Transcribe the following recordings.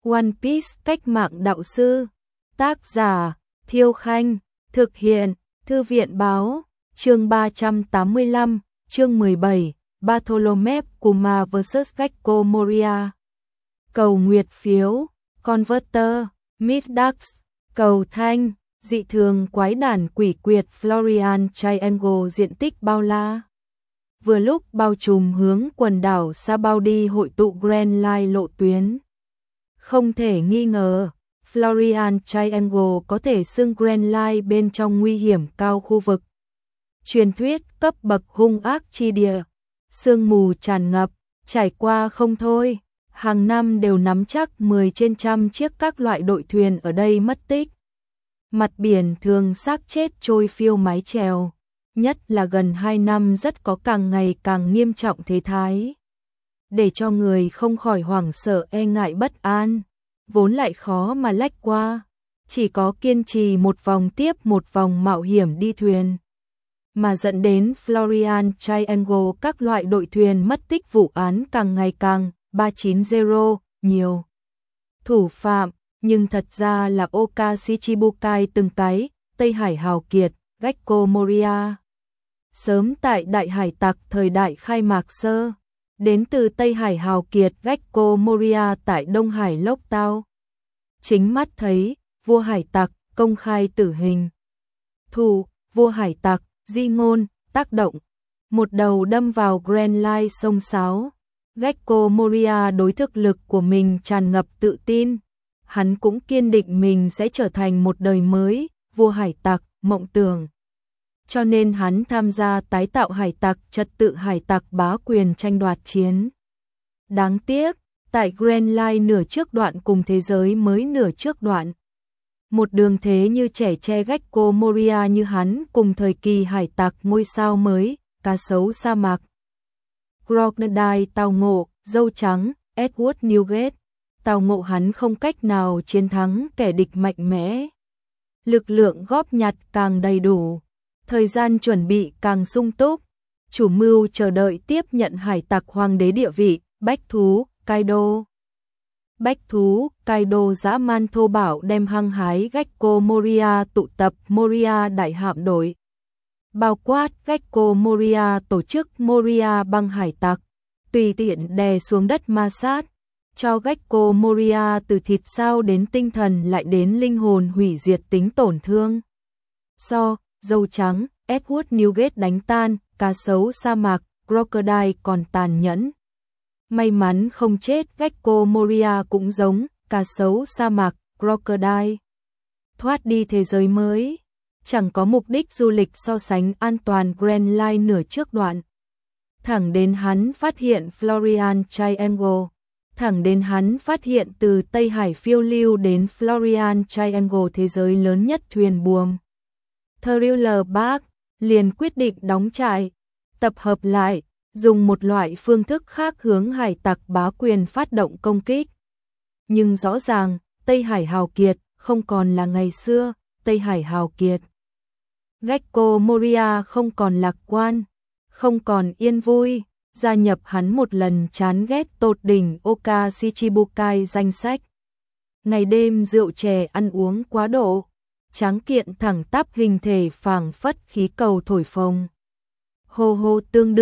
One Piece cách mạng đạo sư. Tác giả Thiêu Khanh. Thực hiện Thư viện Báo. Chương 385, chương 17, Bartholomew Kuma vs Gecko Moria. Cầu nguyệt phiếu, Converter, Mythdax, cầu thanh, dị thường quái đản quỷ quyệt Florian Triangle diện tích bao la. Vừa lúc bao trùm hướng quần đảo Sabaudi hội tụ Grand Line lộ tuyến. Không thể nghi ngờ, Florian Triangle có thể xưng Grand Line bên trong nguy hiểm cao khu vực. Truyền thuyết cấp bậc hung ác chi địa, sương mù tràn ngập, trải qua không thôi, hàng năm đều nắm chắc 10 trên trăm chiếc các loại đội thuyền ở đây mất tích. Mặt biển thường xác chết trôi phiêu mái chèo, nhất là gần 2 năm rất có càng ngày càng nghiêm trọng thế thái. Để cho người không khỏi hoảng sợ e ngại bất an, vốn lại khó mà lách qua, chỉ có kiên trì một vòng tiếp một vòng mạo hiểm đi thuyền. Mà dẫn đến Florian Triangle các loại đội thuyền mất tích vụ án càng ngày càng 390 nhiều. Thủ phạm, nhưng thật ra là Oka Shichibukai từng cái, Tây Hải Hào Kiệt, Gecko Moria. Sớm tại Đại Hải Tặc thời đại khai mạc sơ, đến từ Tây Hải Hào Kiệt Gecko Moria tại Đông Hải Lốc Tao. Chính mắt thấy, vua Hải Tặc công khai tử hình. Thủ, vua Hải Tặc, di ngôn, tác động. Một đầu đâm vào Grand Line sông Sáo. Gecko Moria đối thực lực của mình tràn ngập tự tin. Hắn cũng kiên định mình sẽ trở thành một đời mới, vua Hải Tặc, mộng tưởng. Cho nên hắn tham gia tái tạo hải tặc, trật tự hải tặc bá quyền tranh đoạt chiến. Đáng tiếc, tại Grand Line nửa trước đoạn cùng thế giới mới nửa trước đoạn. Một đường thế như trẻ tre Gecko Moria như hắn cùng thời kỳ hải tặc ngôi sao mới, cá sấu sa mạc. Crocodile tao ngộ, dâu trắng, Edward Newgate. Tao ngộ hắn không cách nào chiến thắng kẻ địch mạnh mẽ. Lực lượng góp nhặt càng đầy đủ. Thời gian chuẩn bị càng sung túc, chủ mưu chờ đợi tiếp nhận hải tặc hoàng đế địa vị, bách thú, Kaido. Bách thú, Kaido dã man thô bạo đem hăng hái Gecko Moria tụ tập Moria đại hạm đội. Bao quát Gecko Moria tổ chức Moria băng hải tặc, tùy tiện đè xuống đất ma sát, cho Gecko Moria từ thịt sao đến tinh thần lại đến linh hồn hủy diệt tính tổn thương. Dâu trắng, Edward Newgate đánh tan, cá sấu sa mạc, Crocodile còn tàn nhẫn. May mắn không chết, Gecko Moria cũng giống, cá sấu sa mạc, Crocodile. Thoát đi thế giới mới, chẳng có mục đích du lịch so sánh an toàn Grand Line nửa trước đoạn. Thẳng đến hắn phát hiện Florian Triangle, thẳng đến hắn phát hiện từ Tây Hải phiêu lưu đến Florian Triangle thế giới lớn nhất thuyền buồm. Thriller Bark liền quyết định đóng trại, tập hợp lại, dùng một loại phương thức khác hướng hải tặc bá quyền phát động công kích. Nhưng rõ ràng, Tây Hải Hào Kiệt không còn là ngày xưa, Tây Hải Hào Kiệt. Gecko Moria không còn lạc quan, không còn yên vui, gia nhập hắn một lần chán ghét tột đỉnh Oka Shichibukai danh sách. Ngày đêm rượu chè ăn uống quá độ. Tráng kiện thẳng tắp hình thể phảng phất khí cầu thổi phồng. Hô hô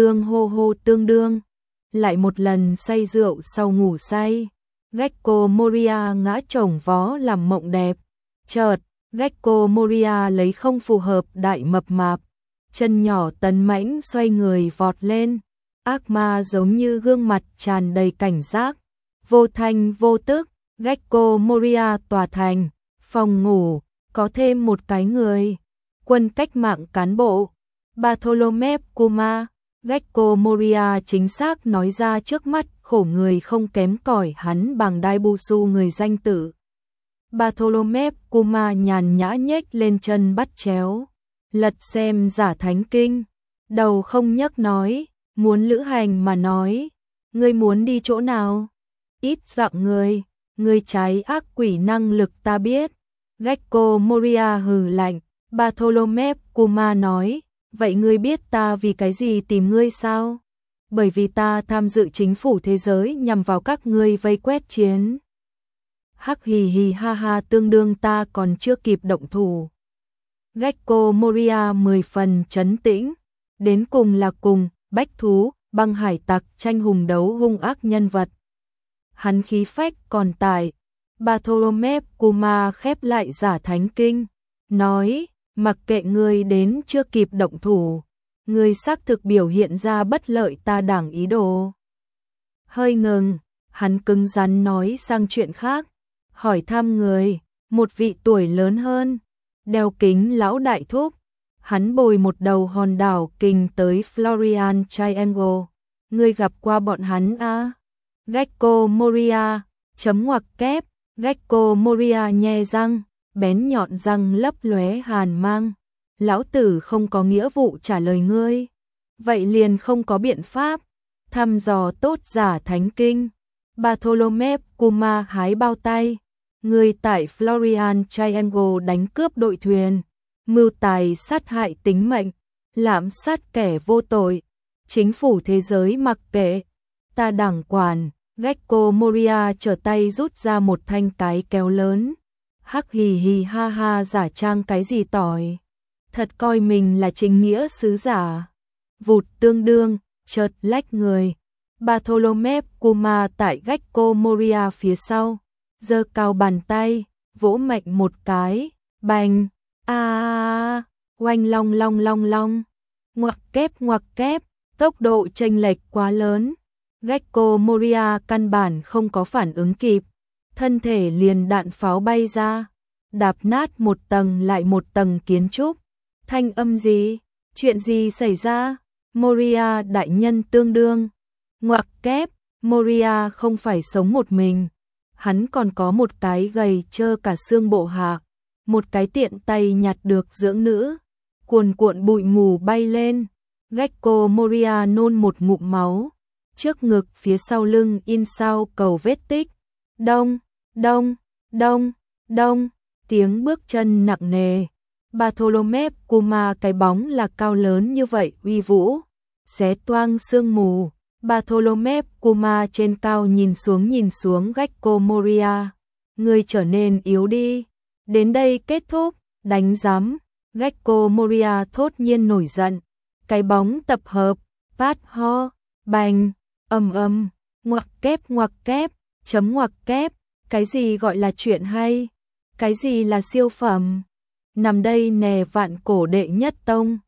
tương đương. Lại một lần say rượu sau ngủ say. Gecko Moria ngã chồng vó làm mộng đẹp. Chợt, Gecko Moria lấy không phù hợp đại mập mạp. Chân nhỏ tấn mãnh xoay người vọt lên. Ác ma giống như gương mặt tràn đầy cảnh giác. Vô thanh vô tức, Gecko Moria tòa thành, phòng ngủ. Có thêm một cái người, quân cách mạng cán bộ, Bartholomew Kuma, Gecko Moria chính xác nói ra trước mắt khổ người không kém cỏi hắn bằng Daibusu người danh tử. Bartholomew Kuma nhàn nhã nhếch lên chân bắt chéo, lật xem giả thánh kinh, đầu không nhấc nói, muốn lữ hành mà nói, ngươi muốn đi chỗ nào? Ít dặn ngươi trái ác quỷ năng lực ta biết. Gecko Moria hừ lạnh, Bartholomew Kuma nói, vậy ngươi biết ta vì cái gì tìm ngươi sao? Bởi vì ta tham dự chính phủ thế giới nhằm vào các ngươi vây quét chiến. Hắc hì hì ha ha, tương đương ta còn chưa kịp động thủ. Gecko Moria 10 phần trấn tĩnh, đến cùng là cùng bách thú, băng hải tặc tranh hùng đấu hung ác nhân vật. Hắn khí phách còn tại. Bartholomew Kuma khép lại giả thánh kinh, nói, mặc kệ ngươi đến chưa kịp động thủ, ngươi xác thực biểu hiện ra bất lợi ta đảng ý đồ. Hơi ngừng, hắn cứng rắn nói sang chuyện khác, hỏi thăm người, một vị tuổi lớn hơn, đeo kính lão đại thúc. Hắn bồi một đầu hòn đảo kình tới Florian Triangle. Ngươi gặp qua bọn hắn à? Gecko Moria, chấm ngoặc kép, Gecko Moria nhe răng, bén nhọn răng lấp lóe hàn mang. Lão tử không có nghĩa vụ trả lời ngươi. Vậy liền không có biện pháp. Thăm dò tốt giả thánh kinh. Bartholomew Kuma hái bao tay. Ngươi tại Florian Triangle đánh cướp đội thuyền, mưu tài sát hại tính mệnh, lạm sát kẻ vô tội. Chính phủ thế giới mặc kệ, ta đảng quản. Gecko Moria trở tay rút ra một thanh cái kéo lớn. Hắc hì hì ha ha, giả trang cái gì tỏi. Thật coi mình là chính nghĩa sứ giả. Vụt tương đương, chợt lách người. Bartholomew Kuma tại Gecko Moria phía sau, giơ cao bàn tay, vỗ mạnh một cái, bành, oanh long long long long, ngoặc kép, tốc độ chênh lệch quá lớn. Gecko Moria căn bản không có phản ứng kịp, thân thể liền đạn pháo bay ra, đạp nát một tầng lại một tầng kiến trúc. Thanh âm gì? Chuyện gì xảy ra? Moria đại nhân tương đương. Ngoặc kép, Moria không phải sống một mình. Hắn còn có một cái gầy trơ cả xương bộ hạ, một cái tiện tay nhặt được dưỡng nữ. Cuồn cuộn bụi mù bay lên. Gecko Moria nôn một ngụm máu. Trước ngực phía sau lưng in sao cầu vết tích. Đông, đông, đông, đông, tiếng bước chân nặng nề. Bartholomew Kuma cái bóng là cao lớn như vậy uy vũ, xé toang sương mù. Bartholomew Kuma trên cao nhìn xuống Gecko Moria. Ngươi trở nên yếu đi. Đến đây kết thúc, đánh giám. Gecko Moria thốt nhiên nổi giận. Cái bóng tập hợp, phát ho, bành, ngoặc kép, chấm ngoặc kép. Cái gì gọi là chuyện hay? Cái gì là siêu phẩm? Nằm đây nè vạn cổ đệ nhất tông.